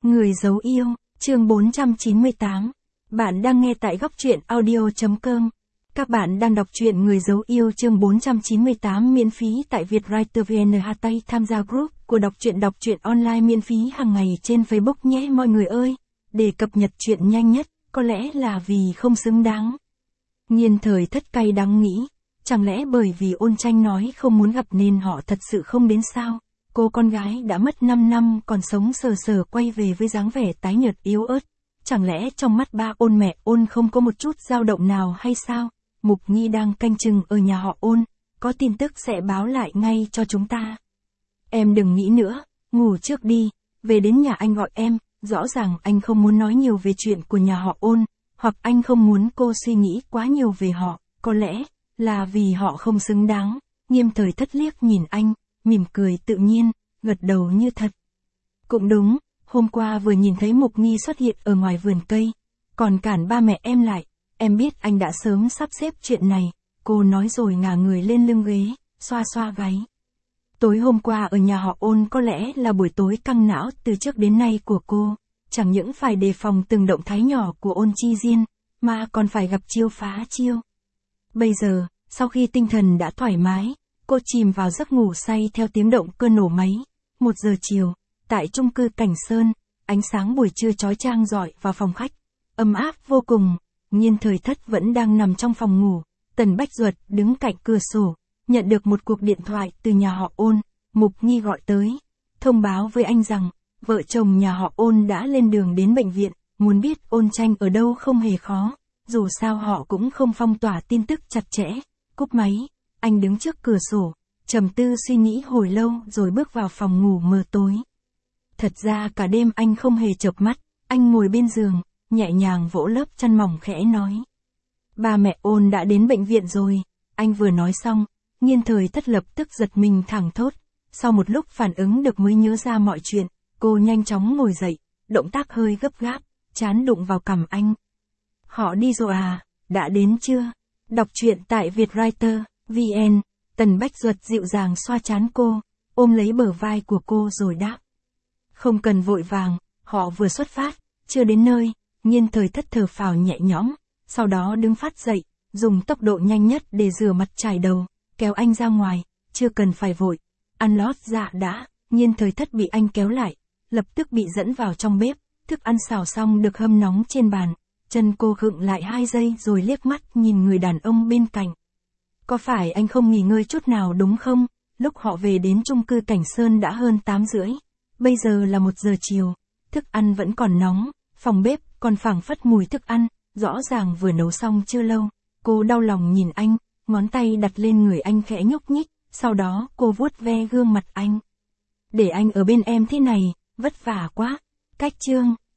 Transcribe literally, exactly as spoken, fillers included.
Người giấu yêu, chương bốn trăm chín mươi tám. Bạn đang nghe tại góc truyện audio chấm com. Các bạn đang đọc truyện Người giấu yêu chương bốn trăm chín mươi tám miễn phí tại Vietwriter vê en. Hashtag tham gia group của đọc truyện đọc truyện online miễn phí hàng ngày trên Facebook nhé mọi người ơi. Để cập nhật truyện nhanh nhất, có lẽ là vì không xứng đáng. Nhiên Thời Thất cay đắng nghĩ, chẳng lẽ bởi vì Ôn Tranh nói không muốn gặp nên họ thật sự không đến sao? Cô con gái đã mất năm năm còn sống sờ sờ quay về với dáng vẻ tái nhợt yếu ớt. Chẳng lẽ trong mắt ba Ôn mẹ Ôn không có một chút dao động nào hay sao? Mục Nhi đang canh chừng ở nhà họ Ôn, có tin tức sẽ báo lại ngay cho chúng ta. Em đừng nghĩ nữa, ngủ trước đi, về đến nhà anh gọi em, rõ ràng anh không muốn nói nhiều về chuyện của nhà họ Ôn, hoặc anh không muốn cô suy nghĩ quá nhiều về họ, có lẽ là vì họ không xứng đáng. Nghiêm Thời Thất liếc nhìn anh, mỉm cười tự nhiên, gật đầu như thật. Cũng đúng, hôm qua vừa nhìn thấy Mục Nhi xuất hiện ở ngoài vườn cây, còn cản ba mẹ em lại, em biết anh đã sớm sắp xếp chuyện này, cô nói rồi ngả người lên lưng ghế, xoa xoa gáy. Tối hôm qua ở nhà họ Ôn có lẽ là buổi tối căng não từ trước đến nay của cô, chẳng những phải đề phòng từng động thái nhỏ của Ôn Chi Diên, mà còn phải gặp chiêu phá chiêu. Bây giờ, sau khi tinh thần đã thoải mái, cô chìm vào giấc ngủ say theo tiếng động cơ nổ máy. Một giờ chiều, tại chung cư Cảnh Sơn, ánh sáng buổi trưa chói chang rọi vào phòng khách, ấm áp vô cùng. Nhiên Thời Thất vẫn đang nằm trong phòng ngủ, Tần Bách Duật đứng cạnh cửa sổ, nhận được một cuộc điện thoại từ nhà họ Ôn. Mục Nhi gọi tới, thông báo với anh rằng, vợ chồng nhà họ Ôn đã lên đường đến bệnh viện, muốn biết Ôn Tranh ở đâu không hề khó, dù sao họ cũng không phong tỏa tin tức chặt chẽ. Cúp máy, anh đứng trước cửa sổ, trầm tư suy nghĩ hồi lâu rồi bước vào phòng ngủ mờ tối. Thật ra cả đêm anh không hề chợp mắt, anh ngồi bên giường, nhẹ nhàng vỗ lớp chăn mỏng khẽ nói. Ba mẹ Ôn đã đến bệnh viện rồi. Anh vừa nói xong, Nhiên Thời Thất lập tức giật mình thẳng thốt. Sau một lúc phản ứng được mới nhớ ra mọi chuyện, cô nhanh chóng ngồi dậy, động tác hơi gấp gáp, trán đụng vào cằm anh. Họ đi rồi à, đã đến chưa? Đọc truyện tại Vietwriter vê en. Tần Bách Duật dịu dàng xoa trán cô, ôm lấy bờ vai của cô rồi đáp. Không cần vội vàng, họ vừa xuất phát, chưa đến nơi. Nhiên Thời Thất thở phào nhẹ nhõm, sau đó đứng phát dậy, dùng tốc độ nhanh nhất để rửa mặt chải đầu, kéo anh ra ngoài, chưa cần phải vội. Ăn lót dạ đã. Nhiên Thời Thất bị anh kéo lại, lập tức bị dẫn vào trong bếp, thức ăn xào xong được hâm nóng trên bàn. Chân cô khựng lại hai giây rồi liếc mắt nhìn người đàn ông bên cạnh. Có phải anh không nghỉ ngơi chút nào đúng không? Lúc họ về đến chung cư Cảnh Sơn đã hơn tám rưỡi, bây giờ là một giờ chiều, thức ăn vẫn còn nóng, phòng bếp còn phảng phất mùi thức ăn, rõ ràng vừa nấu xong chưa lâu. Cô đau lòng nhìn anh, ngón tay đặt lên người anh khẽ nhúc nhích, sau đó cô vuốt ve gương mặt anh. Để anh ở bên em thế này, vất vả quá. Cách chương,